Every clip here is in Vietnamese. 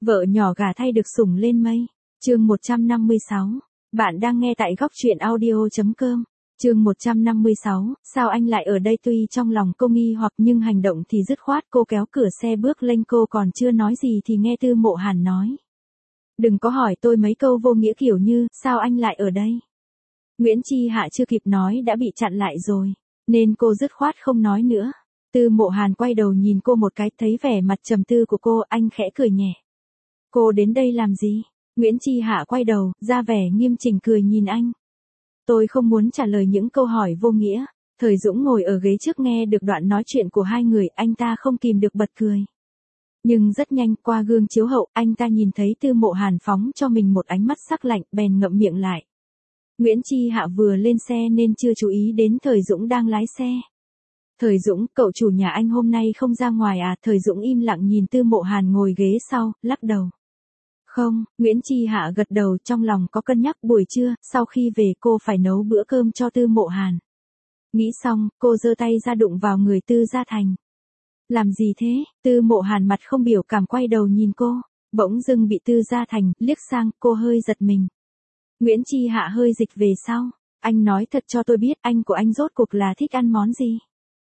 Vợ nhỏ gả thay được sủng lên mây. Chương 156. Bạn đang nghe tại góc truyện audio.com. Chương 156, sao anh lại ở đây? Tuy trong lòng cô nghi hoặc nhưng hành động thì dứt khoát. Cô kéo cửa xe bước lên, cô còn chưa nói gì thì nghe Tư Mộ Hàn nói. Đừng có hỏi tôi mấy câu vô nghĩa kiểu như, sao anh lại ở đây? Nguyễn Chi Hạ chưa kịp nói đã bị chặn lại rồi, nên cô dứt khoát không nói nữa. Tư Mộ Hàn quay đầu nhìn cô một cái, thấy vẻ mặt trầm tư của cô, anh khẽ cười nhẹ. Cô đến đây làm gì? Nguyễn Chi Hạ quay đầu, ra vẻ nghiêm chỉnh cười nhìn anh. Tôi không muốn trả lời những câu hỏi vô nghĩa. Thời Dũng ngồi ở ghế trước nghe được đoạn nói chuyện của hai người, anh ta không kìm được bật cười. Nhưng rất nhanh, qua gương chiếu hậu, anh ta nhìn thấy Tư Mộ Hàn phóng cho mình một ánh mắt sắc lạnh, bèn ngậm miệng lại. Nguyễn Chi Hạ vừa lên xe nên chưa chú ý đến Thời Dũng đang lái xe. Thời Dũng, cậu chủ nhà anh hôm nay không ra ngoài à? Thời Dũng im lặng nhìn Tư Mộ Hàn ngồi ghế sau, lắc đầu. Không, Nguyễn Chi Hạ gật đầu, trong lòng có cân nhắc buổi trưa, sau khi về cô phải nấu bữa cơm cho Tư Mộ Hàn. Nghĩ xong, cô giơ tay ra đụng vào người Tư Gia Thành. Làm gì thế? Tư Mộ Hàn mặt không biểu cảm quay đầu nhìn cô, bỗng dưng bị Tư Gia Thành liếc sang, cô hơi giật mình. Nguyễn Chi Hạ hơi dịch về sau, anh nói thật cho tôi biết, anh của anh rốt cuộc là thích ăn món gì?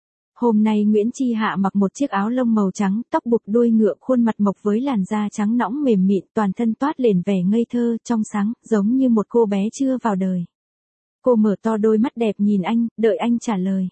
Hôm nay Nguyễn Chi Hạ mặc một chiếc áo lông màu trắng, tóc buộc đuôi ngựa, khuôn mặt mộc với làn da trắng nõng mềm mịn, toàn thân toát lên vẻ ngây thơ, trong sáng, giống như một cô bé chưa vào đời. Cô mở to đôi mắt đẹp nhìn anh, đợi anh trả lời.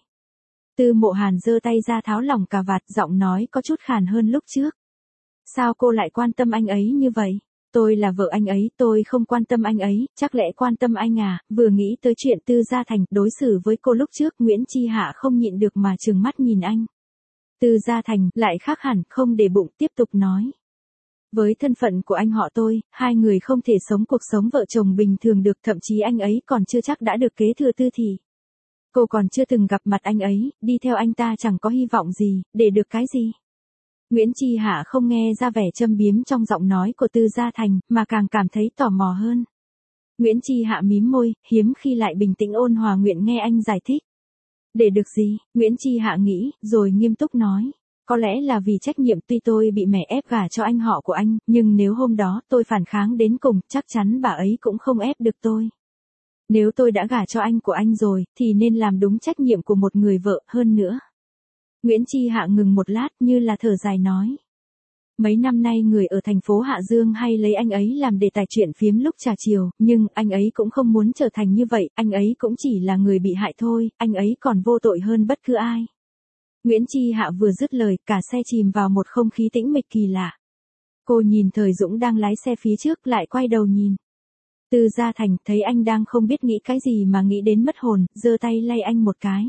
Tư Mộ Hàn giơ tay ra tháo lỏng cà vạt, giọng nói có chút khàn hơn lúc trước. Sao cô lại quan tâm anh ấy như vậy? Tôi là vợ anh ấy, tôi không quan tâm anh ấy, chắc lẽ quan tâm anh à? Vừa nghĩ tới chuyện Tư Gia Thành đối xử với cô lúc trước, Nguyễn Chi Hạ không nhịn được mà trừng mắt nhìn anh. Tư Gia Thành lại khác hẳn, không để bụng, tiếp tục nói. Với thân phận của anh họ tôi, hai người không thể sống cuộc sống vợ chồng bình thường được, thậm chí anh ấy còn chưa chắc đã được kế thừa Tư thị. Cô còn chưa từng gặp mặt anh ấy, đi theo anh ta chẳng có hy vọng gì, để được cái gì? Nguyễn Chi Hạ không nghe ra vẻ châm biếm trong giọng nói của Tư Gia Thành, mà càng cảm thấy tò mò hơn. Nguyễn Chi Hạ mím môi, hiếm khi lại bình tĩnh ôn hòa nguyện nghe anh giải thích. Để được gì? Nguyễn Chi Hạ nghĩ, rồi nghiêm túc nói. Có lẽ là vì trách nhiệm, tuy tôi bị mẹ ép gả cho anh họ của anh, nhưng nếu hôm đó tôi phản kháng đến cùng, chắc chắn bà ấy cũng không ép được tôi. Nếu tôi đã gả cho anh của anh rồi, thì nên làm đúng trách nhiệm của một người vợ, hơn nữa. Nguyễn Chi Hạ ngừng một lát như là thở dài nói. Mấy năm nay người ở thành phố Hạ Dương hay lấy anh ấy làm đề tài chuyện phiếm lúc trà chiều, nhưng anh ấy cũng không muốn trở thành như vậy, anh ấy cũng chỉ là người bị hại thôi, anh ấy còn vô tội hơn bất cứ ai. Nguyễn Chi Hạ vừa dứt lời, cả xe chìm vào một không khí tĩnh mịch kỳ lạ. Cô nhìn Thời Dũng đang lái xe phía trước, lại quay đầu nhìn. Tư Gia Thành thấy anh đang không biết nghĩ cái gì mà nghĩ đến mất hồn, giơ tay lay anh một cái.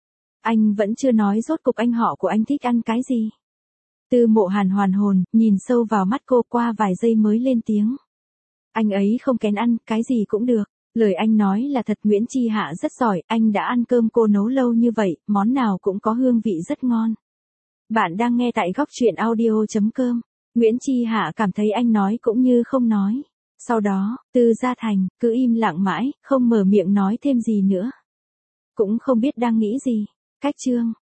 Anh vẫn chưa nói rốt cục anh họ của anh thích ăn cái gì. Tư Mộ Hàn hoàn hồn, nhìn sâu vào mắt cô, qua vài giây mới lên tiếng. Anh ấy không kén ăn, cái gì cũng được. Lời anh nói là thật. Nguyễn Chi Hạ rất giỏi, anh đã ăn cơm cô nấu lâu như vậy, món nào cũng có hương vị rất ngon. Bạn đang nghe tại góc truyện audio.com. Nguyễn Chi Hạ cảm thấy anh nói cũng như không nói. Sau đó, Tư Gia Thành cứ im lặng mãi, không mở miệng nói thêm gì nữa. Cũng không biết đang nghĩ gì. Cách chương